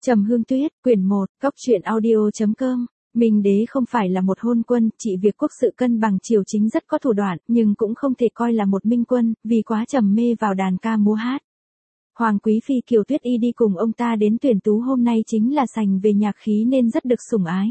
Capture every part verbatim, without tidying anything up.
Trầm Hương Tuyết, quyển một, góc truyện audio chấm com. Minh đế không phải là một hôn quân, trị việc quốc sự cân bằng triều chính rất có thủ đoạn, nhưng cũng không thể coi là một minh quân, vì quá trầm mê vào đàn ca múa hát. Hoàng quý phi Kiều Tuyết Y đi cùng ông ta đến tuyển tú hôm nay chính là sành về nhạc khí nên rất được sủng ái.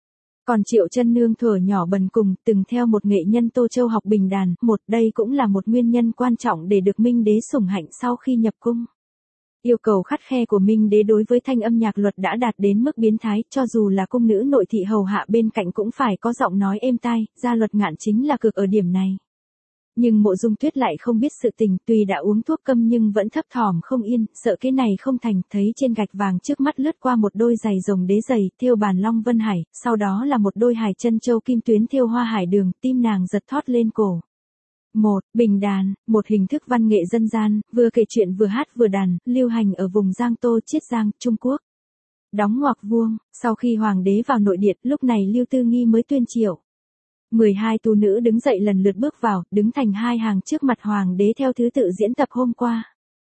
Còn Triệu Chân Nương thuở nhỏ bần cùng, từng theo một nghệ nhân Tô Châu học bình đàn, một đây cũng là một nguyên nhân quan trọng để được Minh đế sủng hạnh sau khi nhập cung. Yêu cầu khắt khe của Minh đế đối với thanh âm nhạc luật đã đạt đến mức biến thái, cho dù là cung nữ nội thị hầu hạ bên cạnh cũng phải có giọng nói êm tai, Gia Luật Ngạn chính là cực ở điểm này. Nhưng Mộ Dung Tuyết lại không biết sự tình, tuy đã uống thuốc câm nhưng vẫn thấp thỏm không yên, sợ cái này không thành, thấy trên gạch vàng trước mắt lướt qua một đôi giày rồng đế giày, thêu bàn long vân hải, sau đó là một đôi hải chân châu kim tuyến thêu hoa hải đường, tim nàng giật thót lên cổ. một. Bình đàn, một hình thức văn nghệ dân gian, vừa kể chuyện vừa hát vừa đàn, lưu hành ở vùng Giang Tô Chiết Giang, Trung Quốc. Đóng ngoặc vuông, sau khi hoàng đế vào nội điện, lúc này Lưu Tư Nghi mới tuyên triệu. mười hai tú nữ đứng dậy lần lượt bước vào, đứng thành hai hàng trước mặt hoàng đế theo thứ tự diễn tập hôm qua.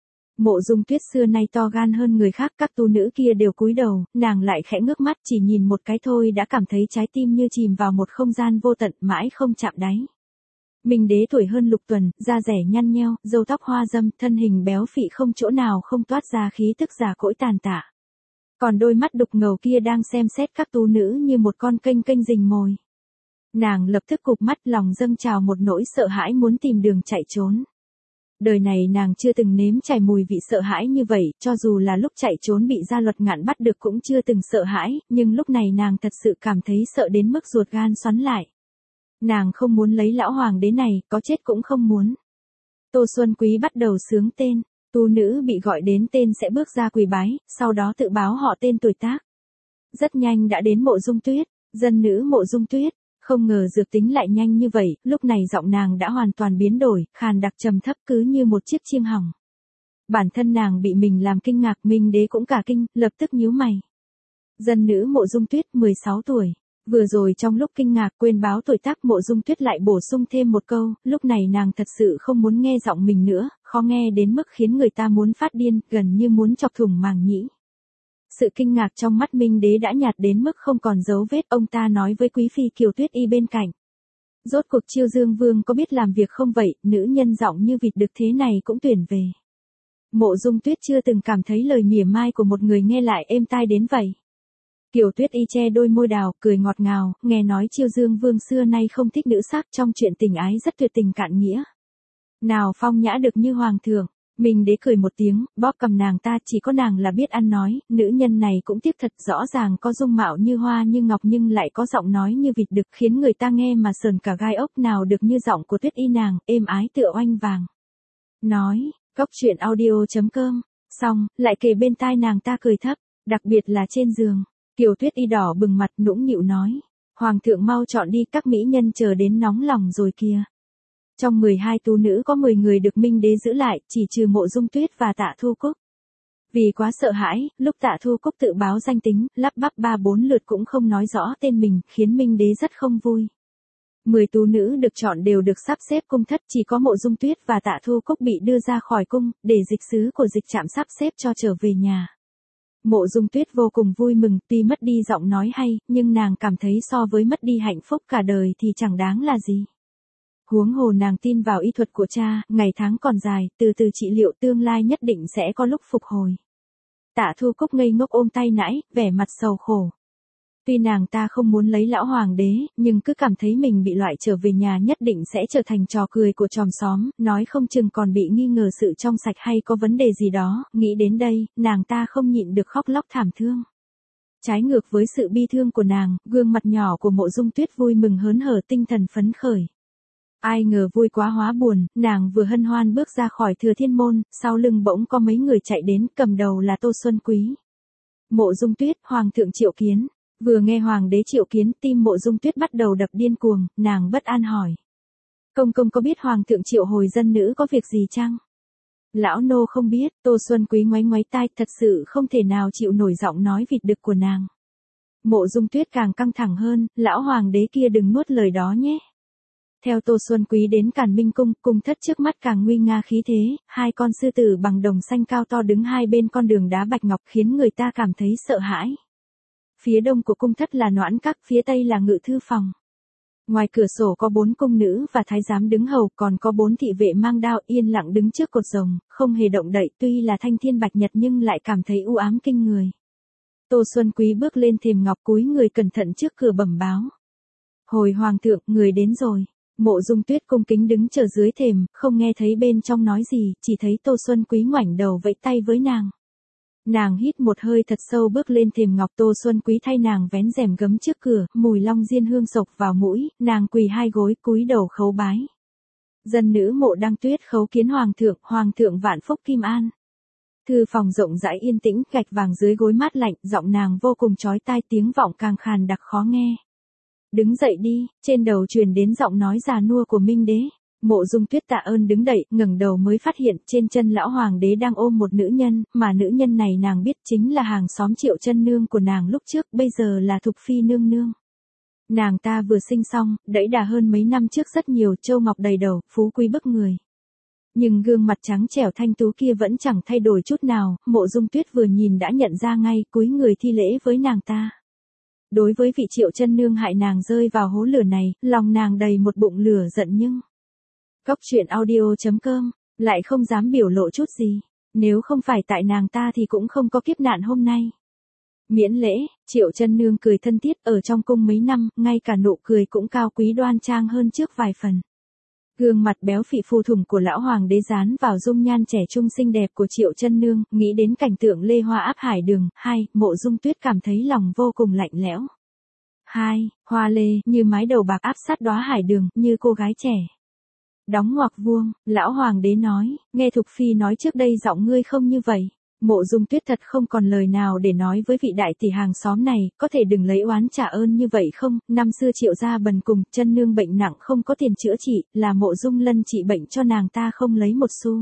Mộ Dung Tuyết xưa nay to gan hơn người khác, các tú nữ kia đều cúi đầu, nàng lại khẽ ngước mắt, chỉ nhìn một cái thôi đã cảm thấy trái tim như chìm vào một không gian vô tận, mãi không chạm đáy. Minh đế tuổi hơn lục tuần, da rẻ nhăn nheo, râu tóc hoa râm, thân hình béo phị không chỗ nào không toát ra khí tức già cỗi tàn tạ. Còn đôi mắt đục ngầu kia đang xem xét các tú nữ như một con kênh kênh rình mồi. Nàng lập tức cụp mắt, lòng dâng trào một nỗi sợ hãi muốn tìm đường chạy trốn. Đời này nàng chưa từng nếm trải mùi vị sợ hãi như vậy, cho dù là lúc chạy trốn bị Gia Luật Ngạn bắt được cũng chưa từng sợ hãi, nhưng lúc này nàng thật sự cảm thấy sợ đến mức ruột gan xoắn lại. Nàng không muốn lấy lão hoàng đế này, có chết cũng không muốn. Tô Xuân Quý bắt đầu xướng tên, tú nữ bị gọi đến tên sẽ bước ra quỳ bái, sau đó tự báo họ tên tuổi tác. Rất nhanh đã đến Mộ Dung Tuyết, dân nữ Mộ Dung Tuyết, không ngờ dược tính lại nhanh như vậy, lúc này giọng nàng đã hoàn toàn biến đổi, khàn đặc trầm thấp cứ như một chiếc chiêng hỏng. Bản thân nàng bị mình làm kinh ngạc, Minh đế cũng cả kinh, lập tức nhíu mày. Dân nữ Mộ Dung Tuyết, mười sáu tuổi. Vừa rồi trong lúc kinh ngạc quên báo tuổi tác, Mộ Dung Tuyết lại bổ sung thêm một câu, lúc này nàng thật sự không muốn nghe giọng mình nữa, khó nghe đến mức khiến người ta muốn phát điên, gần như muốn chọc thủng màng nhĩ. Sự kinh ngạc trong mắt Minh đế đã nhạt đến mức không còn dấu vết, ông ta nói với quý phi Kiều Tuyết Y bên cạnh. Rốt cuộc Chiêu Dương Vương có biết làm việc không vậy, nữ nhân giọng như vịt đực thế này cũng tuyển về. Mộ Dung Tuyết chưa từng cảm thấy lời mỉa mai của một người nghe lại êm tai đến vậy. Kiều Tuyết Y che đôi môi đào, cười ngọt ngào, nghe nói Chiêu Dương Vương xưa nay không thích nữ sắc, trong chuyện tình ái rất tuyệt tình cạn nghĩa. Nào phong nhã được như hoàng thượng. Minh đế cười một tiếng, bóp cầm nàng ta, chỉ có nàng là biết ăn nói, nữ nhân này cũng tiếc thật, rõ ràng có dung mạo như hoa như ngọc nhưng lại có giọng nói như vịt đực, khiến người ta nghe mà sờn cả gai ốc, nào được như giọng của Tuyết Y nàng, êm ái tựa oanh vàng. Nói, góc truyện audio chấm com, xong, lại kề bên tai nàng ta cười thấp, đặc biệt là trên giường. Kiều Tuyết Y đỏ bừng mặt nũng nịu nói, hoàng thượng mau chọn đi, các mỹ nhân chờ đến nóng lòng rồi kìa. Trong mười hai tú nữ có mười người được Minh đế giữ lại, chỉ trừ Mộ Dung Tuyết và Tạ Thu Cúc. Vì quá sợ hãi, lúc Tạ Thu Cúc tự báo danh tính, lắp bắp ba bốn lượt cũng không nói rõ tên mình, khiến Minh đế rất không vui. Mười tú nữ được chọn đều được sắp xếp cung thất, chỉ có Mộ Dung Tuyết và Tạ Thu Cúc bị đưa ra khỏi cung, để dịch sứ của dịch trạm sắp xếp cho trở về nhà. Mộ Dung Tuyết vô cùng vui mừng, tuy mất đi giọng nói hay, nhưng nàng cảm thấy so với mất đi hạnh phúc cả đời thì chẳng đáng là gì. Huống hồ nàng tin vào y thuật của cha, ngày tháng còn dài, từ từ trị liệu, tương lai nhất định sẽ có lúc phục hồi. Tạ Thu Cúc ngây ngốc ôm tay nãy, vẻ mặt sầu khổ. Tuy nàng ta không muốn lấy lão hoàng đế, nhưng cứ cảm thấy mình bị loại trở về nhà nhất định sẽ trở thành trò cười của chòm xóm, nói không chừng còn bị nghi ngờ sự trong sạch hay có vấn đề gì đó, nghĩ đến đây, nàng ta không nhịn được khóc lóc thảm thương. Trái ngược với sự bi thương của nàng, gương mặt nhỏ của Mộ Dung Tuyết vui mừng hớn hở, tinh thần phấn khởi. Ai ngờ vui quá hóa buồn, nàng vừa hân hoan bước ra khỏi Thừa Thiên môn, sau lưng bỗng có mấy người chạy đến, cầm đầu là Tô Xuân Quý. Mộ Dung Tuyết, hoàng thượng triệu kiến. Vừa nghe hoàng đế triệu kiến, tim Mộ Dung Tuyết bắt đầu đập điên cuồng, nàng bất an hỏi. Công công có biết hoàng thượng triệu hồi dân nữ có việc gì chăng? Lão nô không biết, Tô Xuân Quý ngoáy ngoáy tai, thật sự không thể nào chịu nổi giọng nói vịt đực của nàng. Mộ Dung Tuyết càng căng thẳng hơn, lão hoàng đế kia đừng nuốt lời đó nhé. Theo Tô Xuân Quý đến Càn Minh Cung, cung thất trước mắt càng nguy nga khí thế, hai con sư tử bằng đồng xanh cao to đứng hai bên con đường đá bạch ngọc khiến người ta cảm thấy sợ hãi. Phía đông của cung thất là Noãn Các, phía tây là Ngự Thư Phòng. Ngoài cửa sổ có bốn cung nữ và thái giám đứng hầu, còn có bốn thị vệ mang đao yên lặng đứng trước cột rồng, không hề động đậy, tuy là thanh thiên bạch nhật nhưng lại cảm thấy u ám kinh người. Tô Xuân Quý bước lên thềm ngọc cúi người cẩn thận trước cửa bẩm báo. Hồi hoàng thượng, người đến rồi. Mộ Dung Tuyết cung kính đứng chờ dưới thềm, không nghe thấy bên trong nói gì, chỉ thấy Tô Xuân Quý ngoảnh đầu vẫy tay với nàng. Nàng hít một hơi thật sâu bước lên thềm ngọc. Tô Xuân Quý thay nàng vén rèm gấm trước cửa, mùi long diên hương sộc vào mũi, nàng quỳ hai gối cúi đầu khấu bái. Dân nữ Mộ Đăng Tuyết khấu kiến hoàng thượng, hoàng thượng vạn phúc kim an. Thư phòng rộng rãi yên tĩnh, gạch vàng dưới gối mát lạnh, giọng nàng vô cùng chói tai, tiếng vọng càng khàn đặc khó nghe. Đứng dậy đi, trên đầu truyền đến giọng nói già nua của Minh Đế. Mộ Dung Tuyết tạ ơn đứng dậy, ngẩng đầu mới phát hiện trên chân lão hoàng đế đang ôm một nữ nhân, mà nữ nhân này nàng biết chính là hàng xóm Triệu Chân Nương của nàng lúc trước, bây giờ là Thục Phi nương nương. Nàng ta vừa sinh xong, đẫy đà hơn mấy năm trước rất nhiều, châu ngọc đầy đầu, phú quý bức người. Nhưng gương mặt trắng trẻo thanh tú kia vẫn chẳng thay đổi chút nào, Mộ Dung Tuyết vừa nhìn đã nhận ra ngay, cúi người thi lễ với nàng ta. Đối với vị Triệu Chân Nương hại nàng rơi vào hố lửa này, lòng nàng đầy một bụng lửa giận nhưng... Cóc truyện audio chấm com, lại không dám biểu lộ chút gì. Nếu không phải tại nàng ta thì cũng không có kiếp nạn hôm nay. Miễn lễ, Triệu Chân Nương cười thân thiết, ở trong cung mấy năm, ngay cả nụ cười cũng cao quý đoan trang hơn trước vài phần. Gương mặt béo phì phù thủng của lão hoàng đế dán vào dung nhan trẻ trung xinh đẹp của Triệu Chân Nương, nghĩ đến cảnh tượng Lê Hoa áp hải đường. Hai, Mộ Dung Tuyết cảm thấy lòng vô cùng lạnh lẽo. Hai, Hoa Lê, như mái đầu bạc áp sát đóa hải đường, như cô gái trẻ. Đóng ngoặc vuông, lão hoàng đế nói, nghe Thục Phi nói trước đây giọng ngươi không như vậy. Mộ Dung Tuyết thật không còn lời nào để nói với vị đại tỷ hàng xóm này, có thể đừng lấy oán trả ơn như vậy không? Năm xưa Triệu gia bần cùng, Chân Nương bệnh nặng không có tiền chữa trị, là Mộ Dung Lân trị bệnh cho nàng ta không lấy một xu.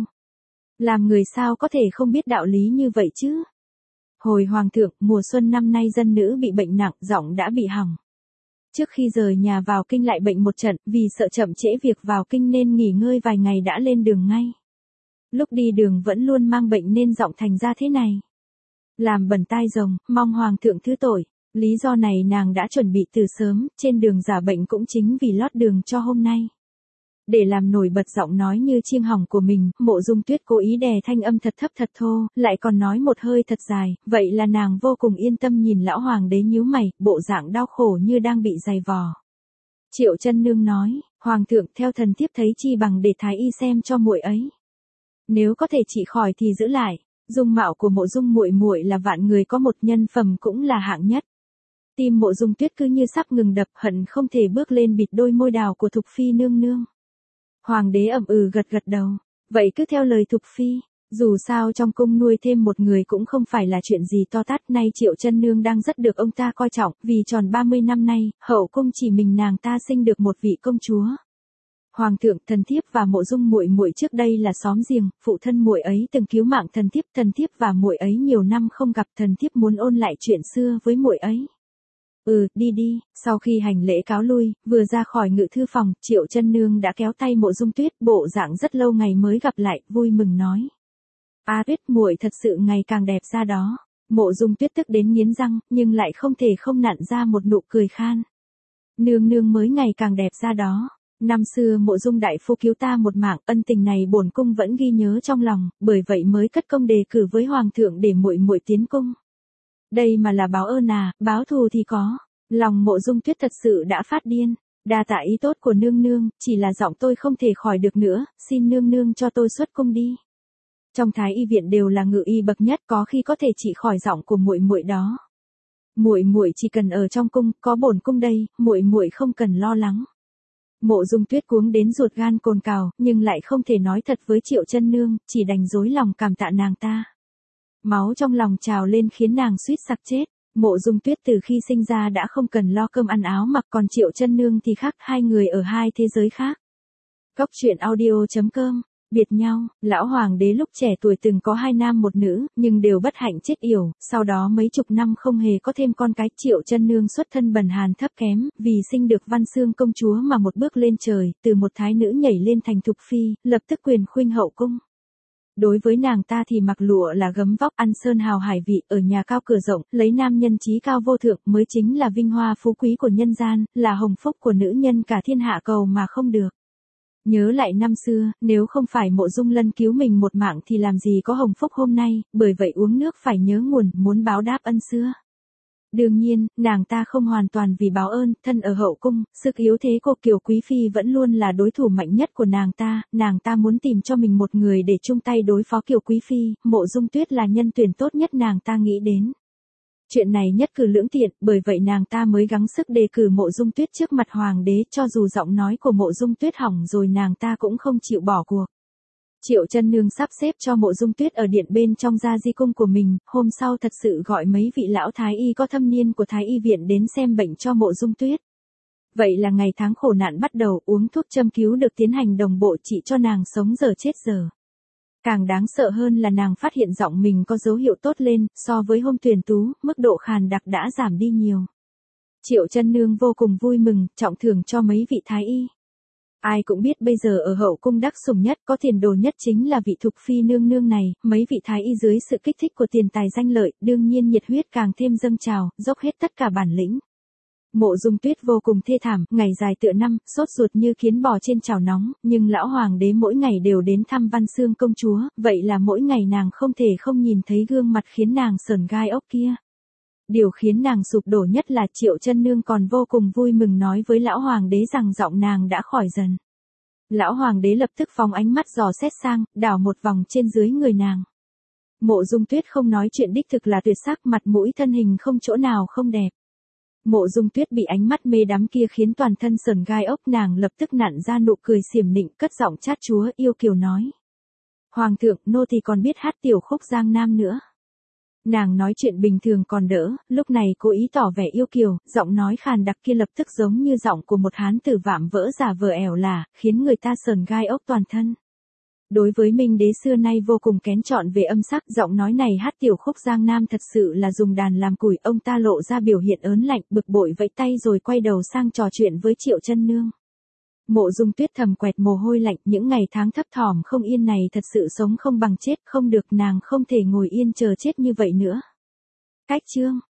Làm người sao có thể không biết đạo lý như vậy chứ? Hồi hoàng thượng, mùa xuân năm nay dân nữ bị bệnh nặng, giọng đã bị hỏng. Trước khi rời nhà vào kinh lại bệnh một trận, vì sợ chậm trễ việc vào kinh nên nghỉ ngơi vài ngày đã lên đường ngay. Lúc đi đường vẫn luôn mang bệnh nên giọng thành ra thế này. Làm bẩn tai rồng, mong hoàng thượng thứ tội. Lý do này nàng đã chuẩn bị từ sớm, trên đường giả bệnh cũng chính vì lót đường cho hôm nay. Để làm nổi bật giọng nói như chiêng hỏng của mình, Mộ Dung Tuyết cố ý đè thanh âm thật thấp thật thô, lại còn nói một hơi thật dài, vậy là nàng vô cùng yên tâm nhìn lão hoàng đế nhíu mày, bộ dạng đau khổ như đang bị giày vò. Triệu Chân Nương nói, hoàng thượng theo thần thiếp thấy chi bằng để thái y xem cho muội ấy. Nếu có thể trị khỏi thì giữ lại, dung mạo của Mộ Dung muội muội là vạn người có một, nhân phẩm cũng là hạng nhất. Tim Mộ Dung Tuyết cứ như sắp ngừng đập, hận không thể bước lên bịt đôi môi đào của Thục Phi nương nương. Hoàng đế ậm ừ gật gật đầu, vậy cứ theo lời Thục Phi, dù sao trong cung nuôi thêm một người cũng không phải là chuyện gì to tát. Nay Triệu Chân Nương đang rất được ông ta coi trọng, vì tròn ba mươi năm nay, hậu cung chỉ mình nàng ta sinh được một vị công chúa. Hoàng thượng, thần thiếp và Mộ Dung muội muội trước đây là xóm giềng, phụ thân muội ấy từng cứu mạng thần thiếp, thần thiếp và muội ấy nhiều năm không gặp, thần thiếp muốn ôn lại chuyện xưa với muội ấy. Ừ, đi đi. Sau khi hành lễ cáo lui, vừa ra khỏi Ngự Thư Phòng, Triệu Chân Nương đã kéo tay Mộ Dung Tuyết, bộ dạng rất lâu ngày mới gặp lại, vui mừng nói. A Tuyết muội thật sự ngày càng đẹp ra đó. Mộ Dung Tuyết tức đến nghiến răng, nhưng lại không thể không nặn ra một nụ cười khan. Nương nương mới ngày càng đẹp ra đó. Năm xưa Mộ Dung đại phu cứu ta một mạng, ân tình này bổn cung vẫn ghi nhớ trong lòng, bởi vậy mới cất công đề cử với hoàng thượng để muội muội tiến cung. Đây mà là báo ơn à, báo thù thì có. Lòng Mộ Dung Tuyết thật sự đã phát điên. Đa tạ ý tốt của nương nương, chỉ là giọng tôi không thể khỏi được nữa, xin nương nương cho tôi xuất cung đi. Trong Thái y viện đều là ngự y bậc nhất, có khi có thể trị khỏi giọng của muội muội đó. Muội muội chỉ cần ở trong cung, có bổn cung đây, muội muội không cần lo lắng. Mộ Dung Tuyết cuống đến ruột gan cồn cào, nhưng lại không thể nói thật với Triệu Chân Nương, chỉ đành dối lòng cảm tạ nàng ta. Máu trong lòng trào lên khiến nàng suýt sặc chết. Mộ Dung Tuyết từ khi sinh ra đã không cần lo cơm ăn áo mặc, còn Triệu Chân Nương thì khác, hai người ở hai thế giới khác. Cóc truyện audio chấm com Biệt nhau, lão hoàng đế lúc trẻ tuổi từng có hai nam một nữ, nhưng đều bất hạnh chết yểu, sau đó mấy chục năm không hề có thêm con cái. Triệu Chân Nương xuất thân bần hàn thấp kém, vì sinh được Văn Xương công chúa mà một bước lên trời, từ một thái nữ nhảy lên thành thục phi, lập tức quyền khuynh hậu cung. Đối với nàng ta thì mặc lụa là gấm vóc, ăn sơn hào hải vị, ở nhà cao cửa rộng, lấy nam nhân trí cao vô thượng mới chính là vinh hoa phú quý của nhân gian, là hồng phúc của nữ nhân cả thiên hạ cầu mà không được. Nhớ lại năm xưa, nếu không phải Mộ Dung Lân cứu mình một mạng thì làm gì có hồng phúc hôm nay, bởi vậy uống nước phải nhớ nguồn, muốn báo đáp ân xưa. Đương nhiên, nàng ta không hoàn toàn vì báo ơn, thân ở hậu cung, sức yếu thế của Kiều Quý Phi vẫn luôn là đối thủ mạnh nhất của nàng ta, nàng ta muốn tìm cho mình một người để chung tay đối phó Kiều Quý Phi, Mộ Dung Tuyết là nhân tuyển tốt nhất nàng ta nghĩ đến. Chuyện này nhất cử lưỡng tiện, bởi vậy nàng ta mới gắng sức đề cử Mộ Dung Tuyết trước mặt hoàng đế, cho dù giọng nói của Mộ Dung Tuyết hỏng rồi nàng ta cũng không chịu bỏ cuộc. Triệu Chân Nương sắp xếp cho Mộ Dung Tuyết ở điện bên trong gia di cung của mình, hôm sau thật sự gọi mấy vị lão thái y có thâm niên của thái y viện đến xem bệnh cho Mộ Dung Tuyết. Vậy là ngày tháng khổ nạn bắt đầu, uống thuốc châm cứu được tiến hành đồng bộ trị cho nàng sống giờ chết giờ. Càng đáng sợ hơn là nàng phát hiện giọng mình có dấu hiệu tốt lên, so với hôm tuyển tú, mức độ khàn đặc đã giảm đi nhiều. Triệu Chân Nương vô cùng vui mừng, trọng thưởng cho mấy vị thái y. Ai cũng biết bây giờ ở hậu cung đắc sủng nhất, có tiền đồ nhất chính là vị Thục Phi nương nương này, mấy vị thái y dưới sự kích thích của tiền tài danh lợi, đương nhiên nhiệt huyết càng thêm dâng trào, dốc hết tất cả bản lĩnh. Mộ Dung Tuyết vô cùng thê thảm, ngày dài tựa năm, sốt ruột như kiến bò trên chảo nóng, nhưng lão hoàng đế mỗi ngày đều đến thăm Văn Xương công chúa, vậy là mỗi ngày nàng không thể không nhìn thấy gương mặt khiến nàng sởn gai ốc kia. Điều khiến nàng sụp đổ nhất là Triệu Chân Nương còn vô cùng vui mừng nói với lão hoàng đế rằng giọng nàng đã khỏi dần. Lão hoàng đế lập tức phóng ánh mắt dò xét sang, đảo một vòng trên dưới người nàng. Mộ Dung Tuyết không nói chuyện đích thực là tuyệt sắc, mặt mũi thân hình không chỗ nào không đẹp. Mộ Dung Tuyết bị ánh mắt mê đắm kia khiến toàn thân sởn gai ốc, nàng lập tức nặn ra nụ cười xiểm nịnh, cất giọng chát chúa yêu kiều nói. Hoàng thượng, nô tỳ còn biết hát tiểu khúc Giang Nam nữa. Nàng nói chuyện bình thường còn đỡ, lúc này cố ý tỏ vẻ yêu kiều, giọng nói khàn đặc kia lập tức giống như giọng của một hán tử vạm vỡ giả vờ ẻo lả, khiến người ta sởn gai ốc toàn thân. Đối với Minh đế xưa nay vô cùng kén chọn về âm sắc, giọng nói này hát tiểu khúc Giang Nam thật sự là dùng đàn làm củi, ông ta lộ ra biểu hiện ớn lạnh, bực bội vẫy tay rồi quay đầu sang trò chuyện với Triệu Chân Nương. Mộ Dung Tuyết thầm quẹt mồ hôi lạnh, những ngày tháng thấp thỏm không yên này thật sự sống không bằng chết, không được, nàng không thể ngồi yên chờ chết như vậy nữa. Cách chương